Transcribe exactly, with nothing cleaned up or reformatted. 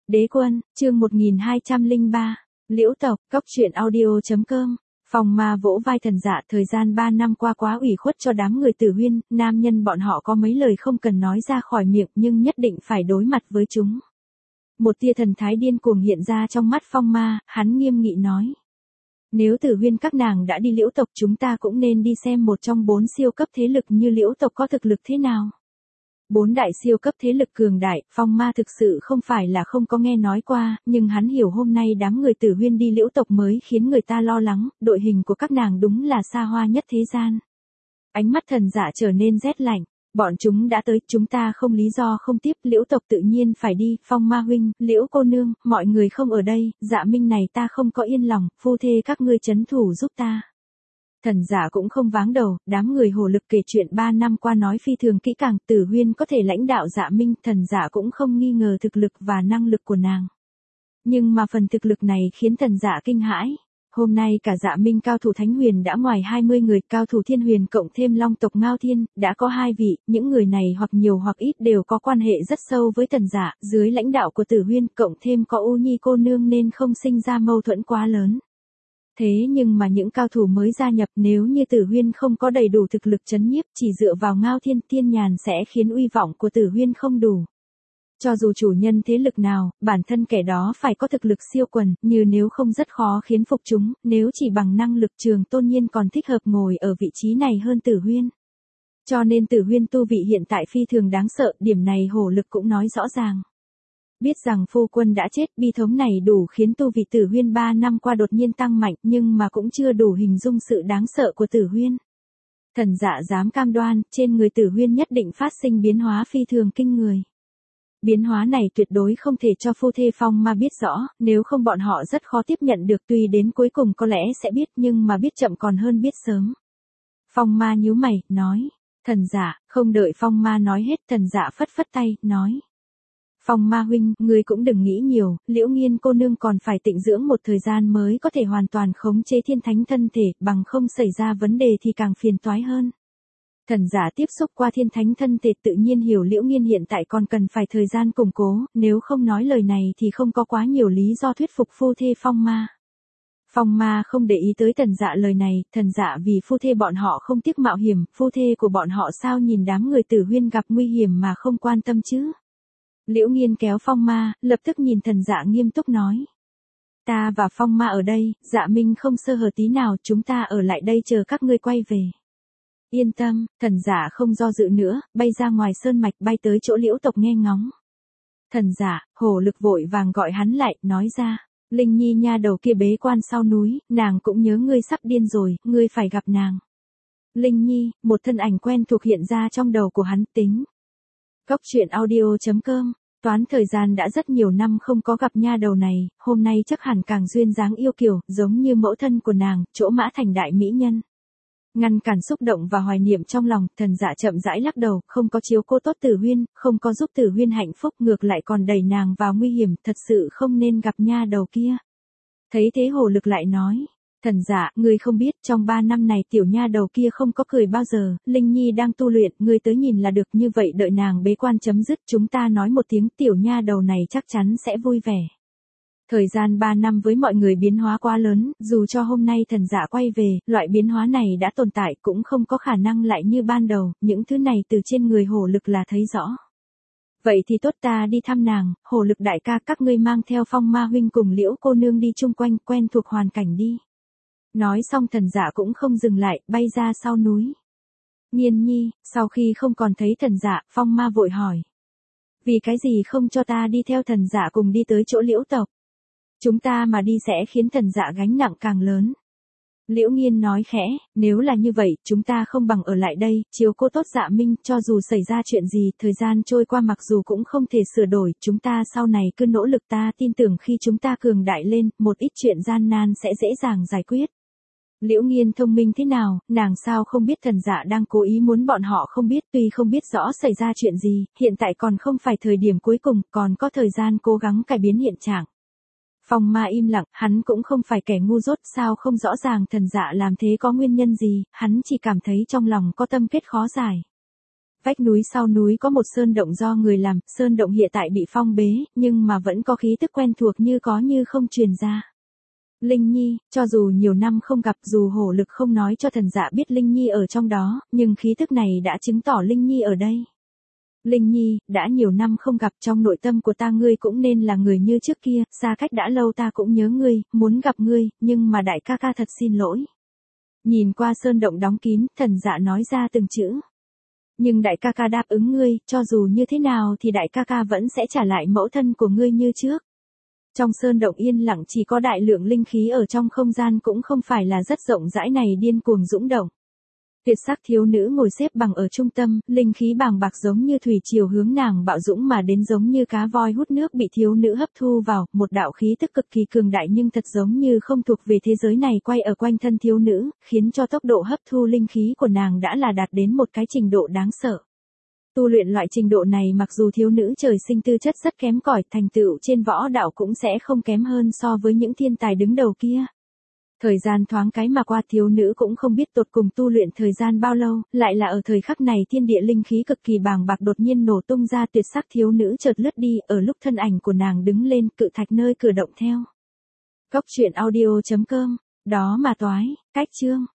Đế quân, chương một nghìn hai trăm lẻ ba, Liễu tộc, cốc truyện audio chấm com. Phong Ma vỗ vai Thần Dạ, thời gian ba năm qua quá ủy khuất cho đám người Tử Huyên, nam nhân bọn họ có mấy lời không cần nói ra khỏi miệng nhưng nhất định phải đối mặt với chúng. Một tia thần thái điên cuồng hiện ra trong mắt Phong Ma, hắn nghiêm nghị nói. Nếu Tử Huyên các nàng đã đi Liễu tộc chúng ta cũng nên đi xem một trong bốn siêu cấp thế lực như Liễu tộc có thực lực thế nào. Bốn đại siêu cấp thế lực cường đại, Phong Ma thực sự không phải là không có nghe nói qua, nhưng hắn hiểu hôm nay đám người Tử Huyên đi Liễu tộc mới khiến người ta lo lắng, đội hình của các nàng đúng là xa hoa nhất thế gian. Ánh mắt Thần Dạ trở nên rét lạnh, bọn chúng đã tới, chúng ta không lý do không tiếp, Liễu tộc tự nhiên phải đi, Phong Ma huynh, Liễu cô nương, mọi người không ở đây, Dạ Minh này ta không có yên lòng, phu thê các ngươi trấn thủ giúp ta. Thần Dạ cũng không váng đầu, đám người Hồ Lực kể chuyện ba năm qua nói phi thường kỹ càng, Tử Huyên có thể lãnh đạo Dạ Minh, Thần Dạ cũng không nghi ngờ thực lực và năng lực của nàng. Nhưng mà phần thực lực này khiến Thần Dạ kinh hãi. Hôm nay cả Dạ Minh cao thủ Thánh Huyền đã ngoài hai mươi người, cao thủ Thiên Huyền cộng thêm Long tộc Ngao Thiên, đã có hai vị, những người này hoặc nhiều hoặc ít đều có quan hệ rất sâu với Thần Dạ, dưới lãnh đạo của Tử Huyên cộng thêm có U Nhi cô nương nên không sinh ra mâu thuẫn quá lớn. Thế nhưng mà những cao thủ mới gia nhập nếu như Tử Huyên không có đầy đủ thực lực trấn nhiếp chỉ dựa vào Ngao Thiên Thiên Nhàn sẽ khiến uy vọng của Tử Huyên không đủ. Cho dù chủ nhân thế lực nào, bản thân kẻ đó phải có thực lực siêu quần, như nếu không rất khó khiến phục chúng, nếu chỉ bằng năng lực Trường Tôn Nhiên còn thích hợp ngồi ở vị trí này hơn Tử Huyên. Cho nên Tử Huyên tu vị hiện tại phi thường đáng sợ, điểm này Hổ Lực cũng nói rõ ràng. Biết rằng phu quân đã chết, bi thống này đủ khiến tu vị Tử Huyên ba năm qua đột nhiên tăng mạnh, nhưng mà cũng chưa đủ hình dung sự đáng sợ của Tử Huyên. Thần Dạ dám cam đoan, trên người Tử Huyên nhất định phát sinh biến hóa phi thường kinh người. Biến hóa này tuyệt đối không thể cho phu thê Phong Ma biết rõ, nếu không bọn họ rất khó tiếp nhận được, tuy đến cuối cùng có lẽ sẽ biết nhưng mà biết chậm còn hơn biết sớm. Phong Ma nhíu mày, nói. Thần Dạ, không đợi Phong Ma nói hết, Thần Dạ phất phất tay, nói. Phong Ma huynh, ngươi cũng đừng nghĩ nhiều, Liễu Nghiên cô nương còn phải tịnh dưỡng một thời gian mới có thể hoàn toàn khống chế thiên thánh thân thể, bằng không xảy ra vấn đề thì càng phiền toái hơn. Thần Giả tiếp xúc qua thiên thánh thân thể tự nhiên hiểu Liễu Nghiên hiện tại còn cần phải thời gian củng cố, nếu không nói lời này thì không có quá nhiều lý do thuyết phục phu thê Phong Ma. Phong Ma không để ý tới Thần Dạ lời này, Thần Dạ vì phu thê bọn họ không tiếc mạo hiểm, phu thê của bọn họ sao nhìn đám người Tử Huyên gặp nguy hiểm mà không quan tâm chứ. Liễu Nghiên kéo Phong Ma, lập tức nhìn Thần Dạ nghiêm túc nói. Ta và Phong Ma ở đây, Dạ Minh không sơ hở tí nào, chúng ta ở lại đây chờ các ngươi quay về. Yên tâm, Thần Dạ không do dự nữa, bay ra ngoài sơn mạch bay tới chỗ Liễu tộc nghe ngóng. Thần Dạ, Hổ Lực vội vàng gọi hắn lại, nói ra. Linh Nhi nha đầu kia bế quan sau núi, nàng cũng nhớ ngươi sắp điên rồi, ngươi phải gặp nàng. Linh Nhi, một thân ảnh quen thuộc hiện ra trong đầu của hắn, tính. Cốc truyện audio chấm com. Toán thời gian đã rất nhiều năm không có gặp nha đầu này, hôm nay chắc hẳn càng duyên dáng yêu kiều, giống như mẫu thân của nàng, chỗ Mã Thành đại mỹ nhân. Ngăn cản xúc động và hoài niệm trong lòng, Thần Dạ chậm rãi lắc đầu, không có chiếu cố tốt Tử Huyên, không có giúp Tử Huyên hạnh phúc, ngược lại còn đẩy nàng vào nguy hiểm, thật sự không nên gặp nha đầu kia. Thấy thế Hổ Lực lại nói. Thần Dạ, ngươi không biết, trong ba năm này tiểu nha đầu kia không có cười bao giờ, Linh Nhi đang tu luyện, ngươi tới nhìn là được, như vậy đợi nàng bế quan chấm dứt, chúng ta nói một tiếng, tiểu nha đầu này chắc chắn sẽ vui vẻ. Thời gian ba năm với mọi người biến hóa quá lớn, dù cho hôm nay Thần Dạ quay về, loại biến hóa này đã tồn tại cũng không có khả năng lại như ban đầu, những thứ này từ trên người Hổ Lực là thấy rõ. Vậy thì tốt, ta đi thăm nàng, Hổ Lực đại ca, các ngươi mang theo Phong Ma huynh cùng Liễu cô nương đi chung quanh, quen thuộc hoàn cảnh đi. Nói xong Thần Dạ cũng không dừng lại, bay ra sau núi. Nghiên Nhi, sau khi không còn thấy Thần Dạ, Phong Ma vội hỏi. Vì cái gì không cho ta đi theo Thần Dạ cùng đi tới chỗ Liễu tộc? Chúng ta mà đi sẽ khiến Thần Dạ gánh nặng càng lớn. Liễu Nghiên nói khẽ, nếu là như vậy, chúng ta không bằng ở lại đây, chiếu cố tốt Dạ Minh, cho dù xảy ra chuyện gì, thời gian trôi qua mặc dù cũng không thể sửa đổi, chúng ta sau này cứ nỗ lực, ta tin tưởng khi chúng ta cường đại lên, một ít chuyện gian nan sẽ dễ dàng giải quyết. Liễu Nghiên thông minh thế nào, nàng sao không biết Thần Dạ đang cố ý muốn bọn họ không biết, tuy không biết rõ xảy ra chuyện gì, hiện tại còn không phải thời điểm cuối cùng, còn có thời gian cố gắng cải biến hiện trạng. Phong Ma im lặng, hắn cũng không phải kẻ ngu dốt, sao không rõ ràng Thần Dạ làm thế có nguyên nhân gì, hắn chỉ cảm thấy trong lòng có tâm kết khó giải. Vách núi sau núi có một sơn động do người làm, sơn động hiện tại bị phong bế, nhưng mà vẫn có khí tức quen thuộc như có như không truyền ra. Linh Nhi, cho dù nhiều năm không gặp, dù hổ lực không nói cho thần dạ biết Linh Nhi ở trong đó, nhưng khí tức này đã chứng tỏ Linh Nhi ở đây. Linh Nhi, đã nhiều năm không gặp, trong nội tâm của ta ngươi cũng nên là người như trước kia, xa cách đã lâu ta cũng nhớ ngươi, muốn gặp ngươi, nhưng mà đại ca ca thật xin lỗi. Nhìn qua sơn động đóng kín, thần dạ nói ra từng chữ. Nhưng đại ca ca đáp ứng ngươi, cho dù như thế nào thì đại ca ca vẫn sẽ trả lại mẫu thân của ngươi như trước. Trong sơn động yên lặng chỉ có đại lượng linh khí ở trong không gian cũng không phải là rất rộng rãi này điên cuồng dũng động. Tuyệt sắc thiếu nữ ngồi xếp bằng ở trung tâm, linh khí bàng bạc giống như thủy triều hướng nàng bạo dũng mà đến, giống như cá voi hút nước bị thiếu nữ hấp thu vào, một đạo khí tức cực kỳ cường đại nhưng thật giống như không thuộc về thế giới này quay ở quanh thân thiếu nữ, khiến cho tốc độ hấp thu linh khí của nàng đã là đạt đến một cái trình độ đáng sợ. Tu luyện loại trình độ này mặc dù thiếu nữ trời sinh tư chất rất kém cỏi, thành tựu trên võ đạo cũng sẽ không kém hơn so với những thiên tài đứng đầu kia. Thời gian thoáng cái mà qua, thiếu nữ cũng không biết tột cùng tu luyện thời gian bao lâu, lại là ở thời khắc này thiên địa linh khí cực kỳ bàng bạc đột nhiên nổ tung ra, tuyệt sắc thiếu nữ chợt lướt đi, ở lúc thân ảnh của nàng đứng lên, cự thạch nơi cử động theo. Cốc truyện audio chấm com, đó mà toái, cách chương.